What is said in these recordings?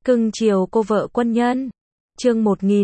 Cưng chiều cô vợ quân nhân. Chương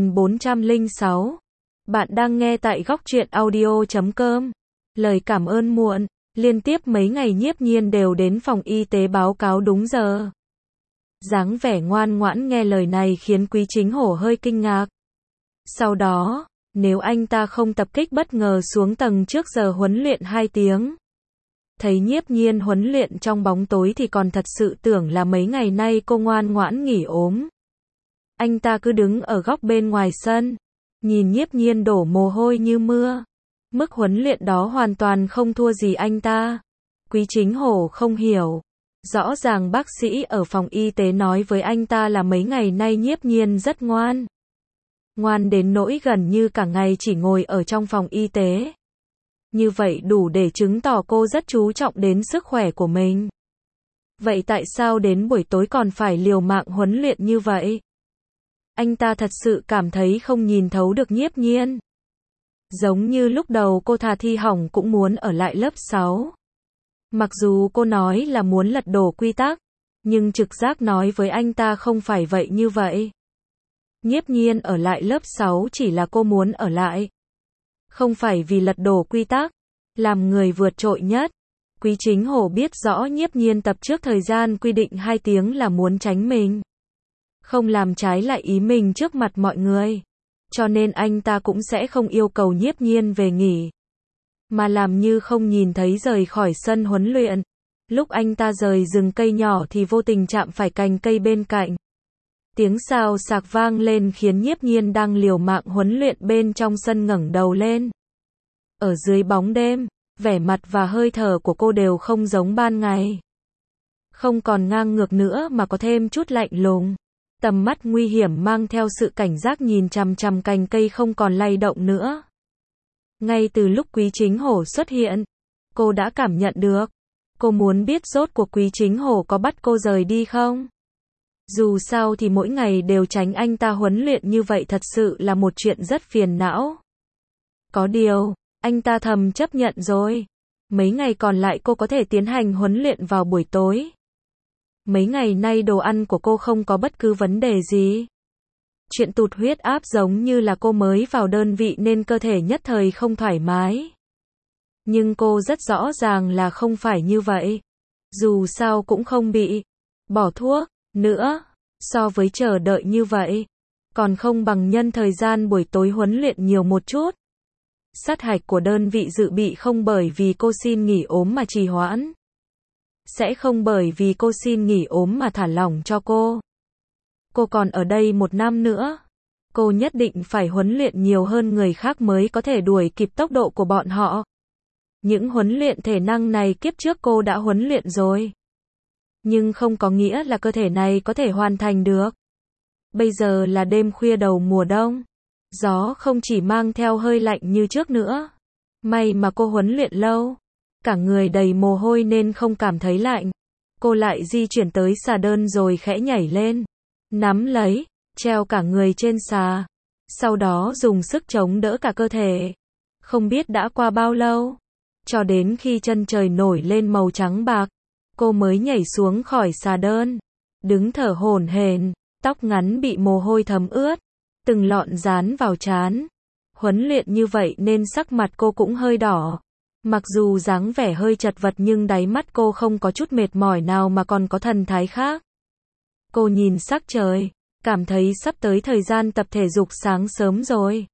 1406. Bạn đang nghe tại góc truyện audio.com. Lời cảm ơn muộn. Liên tiếp mấy ngày Nhiếp Nhiên đều đến phòng y tế báo cáo đúng giờ. Dáng vẻ ngoan ngoãn nghe lời này khiến Quý Chính Hổ hơi kinh ngạc. Sau đó, nếu anh ta không tập kích bất ngờ xuống tầng trước giờ huấn luyện 2 tiếng. Thấy Nhiếp Nhiên huấn luyện trong bóng tối thì còn thật sự tưởng là mấy ngày nay cô ngoan ngoãn nghỉ ốm. Anh ta cứ đứng ở góc bên ngoài sân, nhìn Nhiếp Nhiên đổ mồ hôi như mưa. Mức huấn luyện đó hoàn toàn không thua gì anh ta. Quý Chính Hổ không hiểu. Rõ ràng bác sĩ ở phòng y tế nói với anh ta là mấy ngày nay Nhiếp Nhiên rất ngoan. Ngoan đến nỗi gần như cả ngày chỉ ngồi ở trong phòng y tế. Như vậy đủ để chứng tỏ cô rất chú trọng đến sức khỏe của mình. Vậy tại sao đến buổi tối còn phải liều mạng huấn luyện như vậy? Anh ta thật sự cảm thấy không nhìn thấu được Nhiếp Nhiên. Giống như lúc đầu cô thà thi hỏng cũng muốn ở lại lớp 6. Mặc dù cô nói là muốn lật đổ quy tắc, nhưng trực giác nói với anh ta không phải vậy như vậy. Nhiếp Nhiên ở lại lớp 6 chỉ là cô muốn ở lại. Không phải vì lật đổ quy tắc, làm người vượt trội nhất. Quý Chính Hổ biết rõ Nhiếp Nhiên tập trước thời gian quy định 2 tiếng là muốn tránh mình. Không làm trái lại ý mình trước mặt mọi người. Cho nên anh ta cũng sẽ không yêu cầu Nhiếp Nhiên về nghỉ. Mà làm như không nhìn thấy rời khỏi sân huấn luyện. Lúc anh ta rời rừng cây nhỏ thì vô tình chạm phải cành cây bên cạnh. Tiếng xào xạc vang lên khiến Nhiếp Nhiên đang liều mạng huấn luyện bên trong sân ngẩng đầu lên. Ở dưới bóng đêm, vẻ mặt và hơi thở của cô đều không giống ban ngày. Không còn ngang ngược nữa mà có thêm chút lạnh lùng. Tầm mắt nguy hiểm mang theo sự cảnh giác nhìn chằm chằm cành cây không còn lay động nữa. Ngay từ lúc Quý Chính Hổ xuất hiện, cô đã cảm nhận được. Cô muốn biết rốt cuộc Quý Chính Hổ có bắt cô rời đi không? Dù sao thì mỗi ngày đều tránh anh ta huấn luyện như vậy thật sự là một chuyện rất phiền não. Có điều, anh ta thầm chấp nhận rồi. Mấy ngày còn lại cô có thể tiến hành huấn luyện vào buổi tối. Mấy ngày nay đồ ăn của cô không có bất cứ vấn đề gì. Chuyện tụt huyết áp giống như là cô mới vào đơn vị nên cơ thể nhất thời không thoải mái. Nhưng cô rất rõ ràng là không phải như vậy. Dù sao cũng không bị bỏ thuốc nữa. So với chờ đợi như vậy, còn không bằng nhân thời gian buổi tối huấn luyện nhiều một chút. Sát hạch của đơn vị dự bị không bởi vì cô xin nghỉ ốm mà trì hoãn. Sẽ không bởi vì cô xin nghỉ ốm mà thả lỏng cho cô. Cô còn ở đây 1 năm nữa. Cô nhất định phải huấn luyện nhiều hơn người khác mới có thể đuổi kịp tốc độ của bọn họ. Những huấn luyện thể năng này kiếp trước cô đã huấn luyện rồi. Nhưng không có nghĩa là cơ thể này có thể hoàn thành được. Bây giờ là đêm khuya đầu mùa đông. Gió không chỉ mang theo hơi lạnh như trước nữa. May mà cô huấn luyện lâu. Cả người đầy mồ hôi nên không cảm thấy lạnh. Cô lại di chuyển tới xà đơn rồi khẽ nhảy lên. Nắm lấy, treo cả người trên xà. Sau đó dùng sức chống đỡ cả cơ thể. Không biết đã qua bao lâu. Cho đến khi chân trời nổi lên màu trắng bạc. Cô mới nhảy xuống khỏi xà đơn. Đứng thở hổn hển, tóc ngắn bị mồ hôi thấm ướt. Từng lọn dán vào trán. Huấn luyện như vậy nên sắc mặt cô cũng hơi đỏ. Mặc dù dáng vẻ hơi chật vật nhưng đáy mắt cô không có chút mệt mỏi nào mà còn có thần thái khác. Cô nhìn sắc trời, cảm thấy sắp tới thời gian tập thể dục sáng sớm rồi.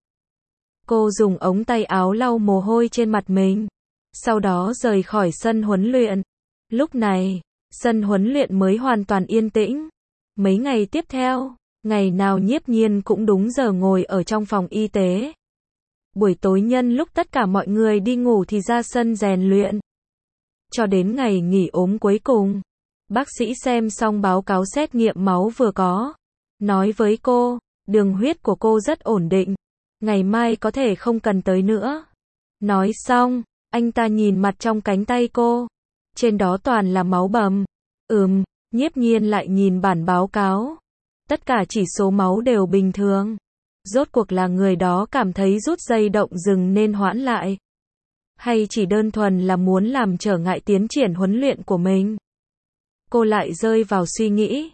Cô dùng ống tay áo lau mồ hôi trên mặt mình. Sau đó rời khỏi sân huấn luyện. Lúc này, sân huấn luyện mới hoàn toàn yên tĩnh. Mấy ngày tiếp theo, ngày nào Nhiếp Nhiên cũng đúng giờ ngồi ở trong phòng y tế. Buổi tối nhân lúc tất cả mọi người đi ngủ thì ra sân rèn luyện. Cho đến ngày nghỉ ốm cuối cùng, bác sĩ xem xong báo cáo xét nghiệm máu vừa có. Nói với cô, đường huyết của cô rất ổn định. Ngày mai có thể không cần tới nữa. Nói xong, anh ta nhìn mặt trong cánh tay cô. Trên đó toàn là máu bầm. Nhiếp Nhiên lại nhìn bản báo cáo. Tất cả chỉ số máu đều bình thường. Rốt cuộc là người đó cảm thấy rút dây động rừng nên hoãn lại. Hay chỉ đơn thuần là muốn làm trở ngại tiến triển huấn luyện của mình. Cô lại rơi vào suy nghĩ.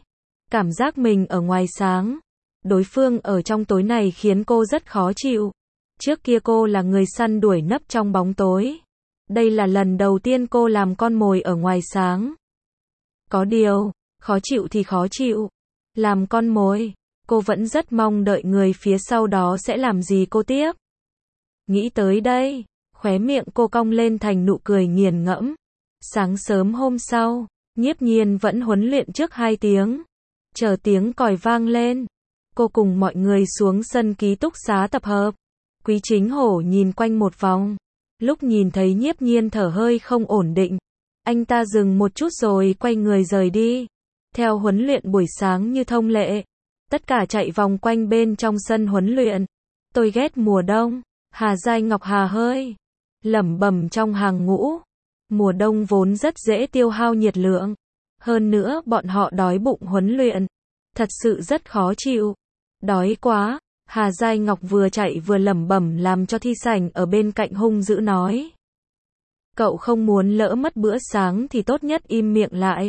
Cảm giác mình ở ngoài sáng, đối phương ở trong tối này khiến cô rất khó chịu. Trước kia cô là người săn đuổi nấp trong bóng tối. Đây là lần đầu tiên cô làm con mồi ở ngoài sáng. Có điều, khó chịu thì khó chịu. Làm con mồi, cô vẫn rất mong đợi người phía sau đó sẽ làm gì cô tiếp. Nghĩ tới đây, khóe miệng cô cong lên thành nụ cười nghiền ngẫm. Sáng sớm hôm sau, Nhiếp Nhiên vẫn huấn luyện trước 2 tiếng. Chờ tiếng còi vang lên, cô cùng mọi người xuống sân ký túc xá tập hợp. Quý Chính Hổ nhìn quanh một vòng. Lúc nhìn thấy Nhiếp Nhiên thở hơi không ổn định, anh ta dừng một chút rồi quay người rời đi. Theo huấn luyện buổi sáng như thông lệ, tất cả chạy vòng quanh bên trong sân huấn luyện. Tôi ghét mùa đông. Hà Giai Ngọc hà hơi lẩm bẩm trong hàng ngũ. Mùa đông vốn rất dễ tiêu hao nhiệt lượng. Hơn nữa bọn họ đói bụng huấn luyện. Thật sự rất khó chịu. Đói quá. Hà Giai Ngọc vừa chạy vừa lẩm bẩm làm cho Thi Sảnh ở bên cạnh hung dữ nói. Cậu không muốn lỡ mất bữa sáng thì tốt nhất im miệng lại.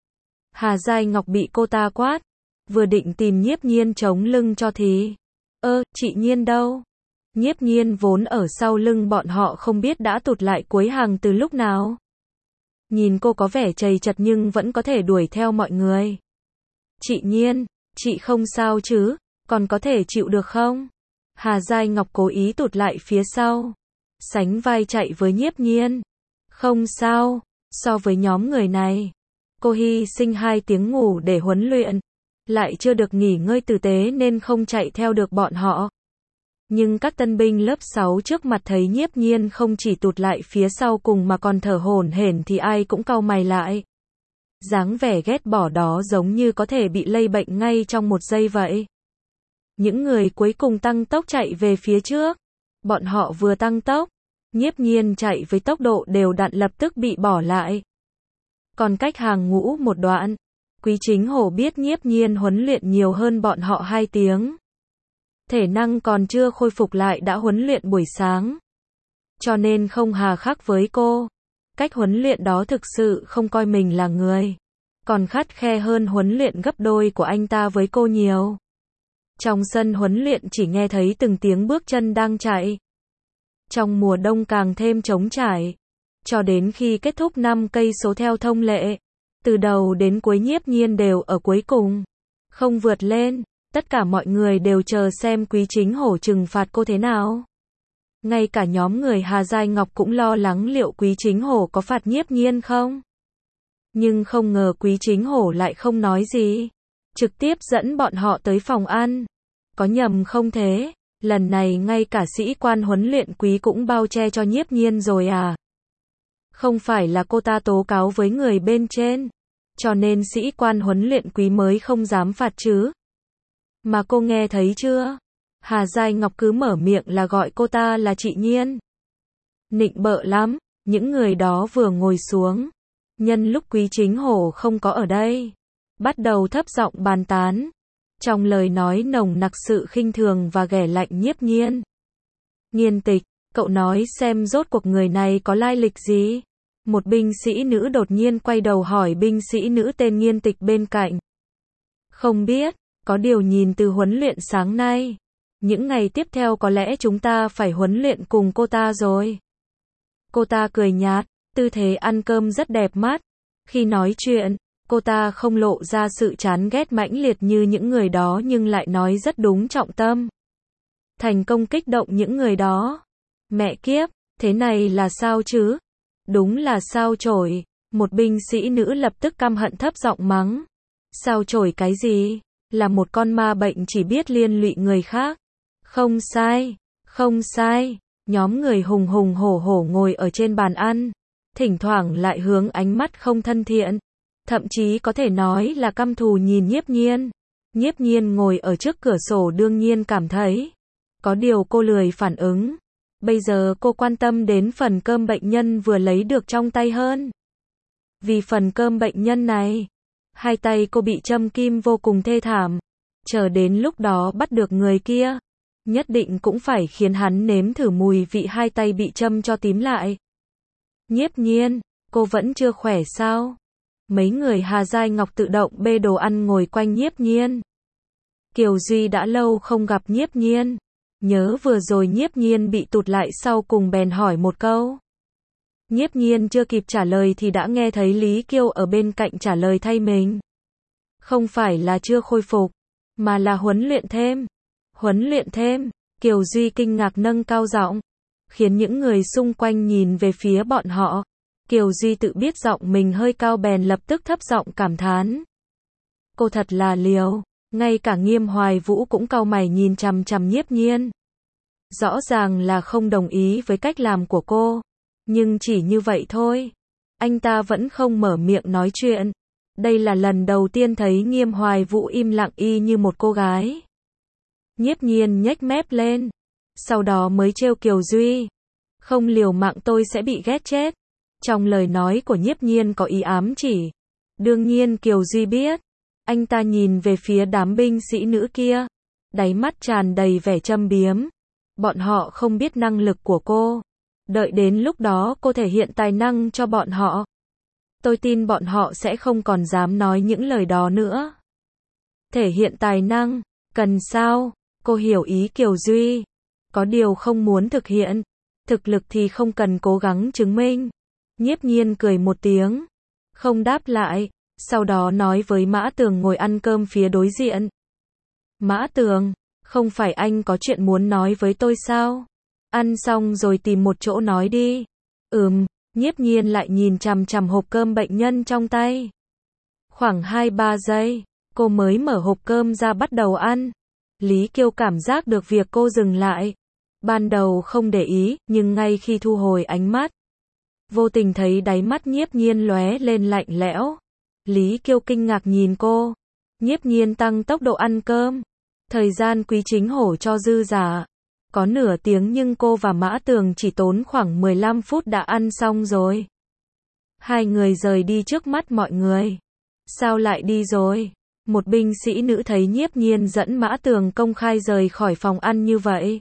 Hà Giai Ngọc bị cô ta quát. Vừa định tìm Nhiếp Nhiên chống lưng cho thì. Chị Nhiên đâu? Nhiếp Nhiên vốn ở sau lưng bọn họ không biết đã tụt lại cuối hàng từ lúc nào. Nhìn cô có vẻ trầy chật nhưng vẫn có thể đuổi theo mọi người. Chị Nhiên, chị không sao chứ? Còn có thể chịu được không? Hà Giai Ngọc cố ý tụt lại phía sau. Sánh vai chạy với Nhiếp Nhiên. Không sao, so với nhóm người này. Cô hy sinh 2 tiếng ngủ để huấn luyện. Lại chưa được nghỉ ngơi tử tế nên không chạy theo được bọn họ. Nhưng các tân binh lớp 6 trước mặt thấy Nhiếp Nhiên không chỉ tụt lại phía sau cùng mà còn thở hổn hển thì ai cũng cau mày lại. Dáng vẻ ghét bỏ đó giống như có thể bị lây bệnh ngay trong một giây vậy. Những người cuối cùng tăng tốc chạy về phía trước. Bọn họ vừa tăng tốc, Nhiếp Nhiên chạy với tốc độ đều đặn lập tức bị bỏ lại. Còn cách hàng ngũ một đoạn, Quý Chính Hổ biết Nhiếp Nhiên huấn luyện nhiều hơn bọn họ 2 tiếng. Thể năng còn chưa khôi phục lại đã huấn luyện buổi sáng. Cho nên không hà khắc với cô. Cách huấn luyện đó thực sự không coi mình là người. Còn khắt khe hơn huấn luyện gấp đôi của anh ta với cô nhiều. Trong sân huấn luyện chỉ nghe thấy từng tiếng bước chân đang chạy. Trong mùa đông càng thêm trống trải. Cho đến khi kết thúc 5 cây số theo thông lệ. Từ đầu đến cuối Nhiếp Nhiên đều ở cuối cùng. Không vượt lên. Tất cả mọi người đều chờ xem Quý Chính Hổ trừng phạt cô thế nào. Ngay cả nhóm người Hà Giai Ngọc cũng lo lắng liệu Quý Chính Hổ có phạt Nhiếp Nhiên không. Nhưng không ngờ Quý Chính Hổ lại không nói gì. Trực tiếp dẫn bọn họ tới phòng ăn. Có nhầm không thế? Lần này ngay cả sĩ quan huấn luyện Quý cũng bao che cho Nhiếp Nhiên rồi à? Không phải là cô ta tố cáo với người bên trên. Cho nên sĩ quan huấn luyện Quý mới không dám phạt chứ. Mà cô nghe thấy chưa? Hà Giai Ngọc cứ mở miệng là gọi cô ta là chị Nhiên. Nịnh bợ lắm. Những người đó vừa ngồi xuống. Nhân lúc Quý Chính Hổ không có ở đây. Bắt đầu thấp giọng bàn tán. Trong lời nói nồng nặc sự khinh thường và ghẻ lạnh Nhiếp Nhiên. Nhiên Tịch, cậu nói xem rốt cuộc người này có lai lịch gì? Một binh sĩ nữ đột nhiên quay đầu hỏi binh sĩ nữ tên Nhiên Tịch bên cạnh. Không biết. Có điều nhìn từ huấn luyện sáng nay, những ngày tiếp theo có lẽ chúng ta phải huấn luyện cùng cô ta rồi. Cô ta cười nhạt, tư thế ăn cơm rất đẹp mắt. Khi nói chuyện, cô ta không lộ ra sự chán ghét mãnh liệt như những người đó nhưng lại nói rất đúng trọng tâm. Thành công kích động những người đó. Mẹ kiếp, thế này là sao chứ? Đúng là sao chổi. Một binh sĩ nữ lập tức căm hận thấp giọng mắng. Sao chổi cái gì? Là một con ma bệnh chỉ biết liên lụy người khác. Không sai, không sai. Nhóm người hùng hùng hổ hổ ngồi ở trên bàn ăn. Thỉnh thoảng lại hướng ánh mắt không thân thiện. Thậm chí có thể nói là căm thù nhìn Nhiếp Nhiên. Nhiếp Nhiên ngồi ở trước cửa sổ đương nhiên cảm thấy. Có điều cô lười phản ứng. Bây giờ cô quan tâm đến phần cơm bệnh nhân vừa lấy được trong tay hơn. Vì phần cơm bệnh nhân này, 2 tay cô bị châm kim vô cùng thê thảm. Chờ đến lúc đó bắt được người kia, nhất định cũng phải khiến hắn nếm thử mùi vị 2 tay bị châm cho tím lại. Nhiếp Nhiên, cô vẫn chưa khỏe sao? Mấy người Hà Giai Ngọc tự động bê đồ ăn ngồi quanh Nhiếp Nhiên. Kiều Duy đã lâu không gặp Nhiếp Nhiên. Nhớ vừa rồi Nhiếp Nhiên bị tụt lại sau cùng bèn hỏi một câu. Nhiếp Nhiên chưa kịp trả lời thì đã nghe thấy Lý Kiêu ở bên cạnh trả lời thay mình. Không phải là chưa khôi phục, mà là huấn luyện thêm. Huấn luyện thêm, Kiều Duy kinh ngạc nâng cao giọng, khiến những người xung quanh nhìn về phía bọn họ. Kiều Duy tự biết giọng mình hơi cao bèn lập tức thấp giọng cảm thán. Cô thật là liều, ngay cả Nghiêm Hoài Vũ cũng cau mày nhìn chằm chằm Nhiếp Nhiên. Rõ ràng là không đồng ý với cách làm của cô, nhưng chỉ như vậy thôi. Anh ta vẫn không mở miệng nói chuyện. Đây là lần đầu tiên thấy Nghiêm Hoài Vũ im lặng y như một cô gái. Nhiếp Nhiên nhếch mép lên, sau đó mới trêu Kiều Duy. Không liều mạng tôi sẽ bị ghét chết. Trong lời nói của Nhiếp Nhiên có ý ám chỉ. Đương nhiên Kiều Duy biết. Anh ta nhìn về phía đám binh sĩ nữ kia, đáy mắt tràn đầy vẻ châm biếm. Bọn họ không biết năng lực của cô. Đợi đến lúc đó cô thể hiện tài năng cho bọn họ. Tôi tin bọn họ sẽ không còn dám nói những lời đó nữa. Thể hiện tài năng, cần sao? Cô hiểu ý Kiều Duy. Có điều không muốn thực hiện. Thực lực thì không cần cố gắng chứng minh. Nhiếp Nhiên cười một tiếng, không đáp lại, sau đó nói với Mã Tường ngồi ăn cơm phía đối diện. Mã Tường, không phải anh có chuyện muốn nói với tôi sao? Ăn xong rồi tìm một chỗ nói đi. Nhiếp Nhiên lại nhìn chằm chằm hộp cơm bệnh nhân trong tay. Khoảng 2-3 giây, cô mới mở hộp cơm ra bắt đầu ăn. Lý Kiêu cảm giác được việc cô dừng lại. Ban đầu không để ý, nhưng ngay khi thu hồi ánh mắt, vô tình thấy đáy mắt Nhiếp Nhiên lóe lên lạnh lẽo. Lý Kiêu kinh ngạc nhìn cô. Nhiếp Nhiên tăng tốc độ ăn cơm. Thời gian Quý Chính Hổ cho dư giả. Có nửa tiếng nhưng cô và Mã Tường chỉ tốn khoảng 15 phút đã ăn xong rồi. Hai người rời đi trước mắt mọi người. Sao lại đi rồi? Một binh sĩ nữ thấy Nhiếp Nhiên dẫn Mã Tường công khai rời khỏi phòng ăn như vậy.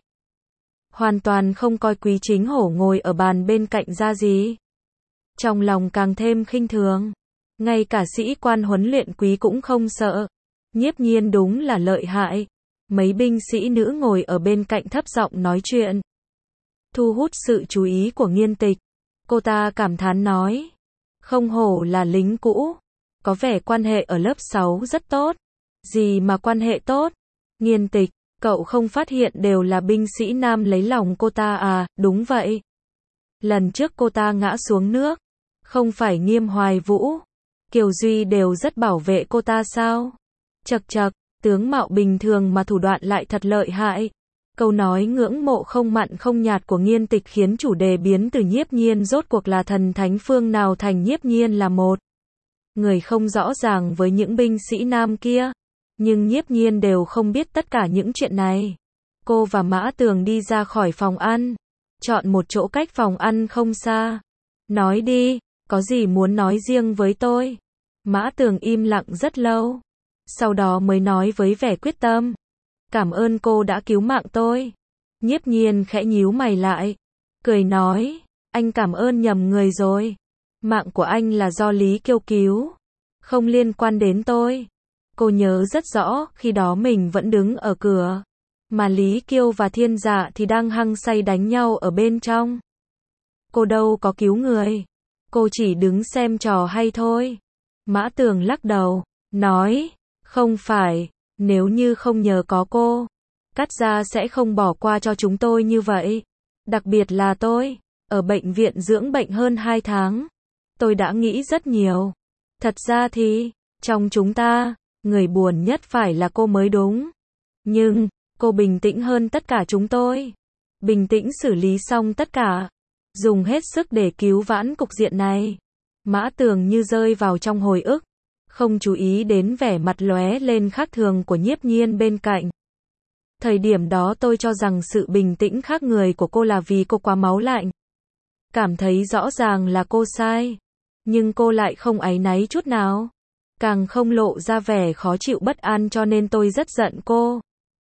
Hoàn toàn không coi Quý Chính Hổ ngồi ở bàn bên cạnh ra gì. Trong lòng càng thêm khinh thường. Ngay cả sĩ quan huấn luyện quý cũng không sợ. Nhiếp Nhiên đúng là lợi hại. Mấy binh sĩ nữ ngồi ở bên cạnh thấp giọng nói chuyện, thu hút sự chú ý của Nghiên Tịch. Cô ta cảm thán nói, không hổ là lính cũ, có vẻ quan hệ ở lớp 6 rất tốt. Gì mà quan hệ tốt? Nghiên Tịch, cậu không phát hiện đều là binh sĩ nam lấy lòng cô ta à? Đúng vậy. Lần trước cô ta ngã xuống nước, không phải Nghiêm Hoài Vũ, Kiều Duy đều rất bảo vệ cô ta sao? Chậc chậc, tướng mạo bình thường mà thủ đoạn lại thật lợi hại. Câu nói ngưỡng mộ không mặn không nhạt của Nghiên Tịch khiến chủ đề biến từ Nhiếp Nhiên rốt cuộc là thần thánh phương nào thành Nhiếp Nhiên là một người không rõ ràng với những binh sĩ nam kia. Nhưng Nhiếp Nhiên đều không biết tất cả những chuyện này. Cô và Mã Tường đi ra khỏi phòng ăn, chọn một chỗ cách phòng ăn không xa. Nói đi, có gì muốn nói riêng với tôi? Mã Tường im lặng rất lâu, sau đó mới nói với vẻ quyết tâm. Cảm ơn cô đã cứu mạng tôi. Nhiếp Nhiên khẽ nhíu mày lại, cười nói, anh cảm ơn nhầm người rồi. Mạng của anh là do Lý Kiêu cứu, không liên quan đến tôi. Cô nhớ rất rõ, khi đó mình vẫn đứng ở cửa, mà Lý Kiêu và Thiên Dạ thì đang hăng say đánh nhau ở bên trong. Cô đâu có cứu người, cô chỉ đứng xem trò hay thôi. Mã Tường lắc đầu, nói, không phải, nếu như không nhờ có cô, Cát Gia sẽ không bỏ qua cho chúng tôi như vậy. Đặc biệt là tôi, ở bệnh viện dưỡng bệnh hơn 2 tháng. Tôi đã nghĩ rất nhiều. Thật ra thì, trong chúng ta, người buồn nhất phải là cô mới đúng. Nhưng, cô bình tĩnh hơn tất cả chúng tôi. Bình tĩnh xử lý xong tất cả. Dùng hết sức để cứu vãn cục diện này. Mã Tường như rơi vào trong hồi ức, không chú ý đến vẻ mặt lóe lên khác thường của Nhiếp Nhiên bên cạnh. Thời điểm đó tôi cho rằng sự bình tĩnh khác người của cô là vì cô quá máu lạnh. Cảm thấy rõ ràng là cô sai. Nhưng cô lại không áy náy chút nào. Càng không lộ ra vẻ khó chịu bất an cho nên tôi rất giận cô.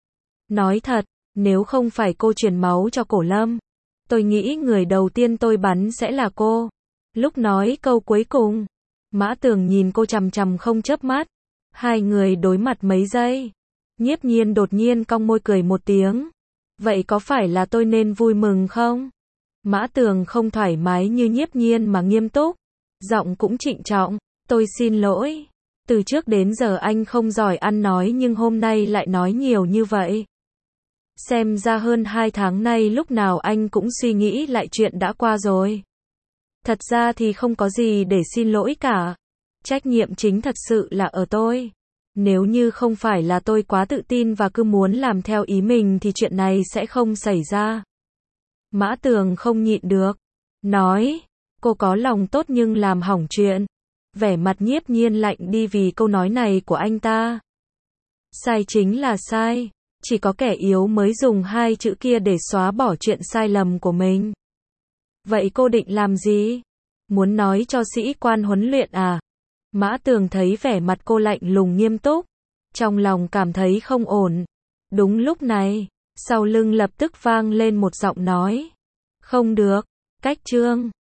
Nói thật, nếu không phải cô truyền máu cho Cổ Lâm, tôi nghĩ người đầu tiên tôi bắn sẽ là cô. Lúc nói câu cuối cùng, Mã Tường nhìn cô chằm chằm không chớp mắt. Hai người đối mặt mấy giây. Nhiếp Nhiên đột nhiên cong môi cười một tiếng. Vậy có phải là tôi nên vui mừng không? Mã Tường không thoải mái như Nhiếp Nhiên mà nghiêm túc. Giọng cũng trịnh trọng. Tôi xin lỗi. Từ trước đến giờ anh không giỏi ăn nói nhưng hôm nay lại nói nhiều như vậy. Xem ra hơn 2 tháng nay lúc nào anh cũng suy nghĩ lại chuyện đã qua rồi. Thật ra thì không có gì để xin lỗi cả. Trách nhiệm chính thật sự là ở tôi. Nếu như không phải là tôi quá tự tin và cứ muốn làm theo ý mình thì chuyện này sẽ không xảy ra. Mã Tường không nhịn được. Nói, cô có lòng tốt nhưng làm hỏng chuyện. Vẻ mặt Nhiếp Nhiên lạnh đi vì câu nói này của anh ta. Sai chính là sai. Chỉ có kẻ yếu mới dùng hai chữ kia để xóa bỏ chuyện sai lầm của mình. Vậy cô định làm gì? Muốn nói cho sĩ quan huấn luyện à? Mã Tường thấy vẻ mặt cô lạnh lùng nghiêm túc. Trong lòng cảm thấy không ổn. Đúng lúc này, sau lưng lập tức vang lên một giọng nói. Không được, cách chương.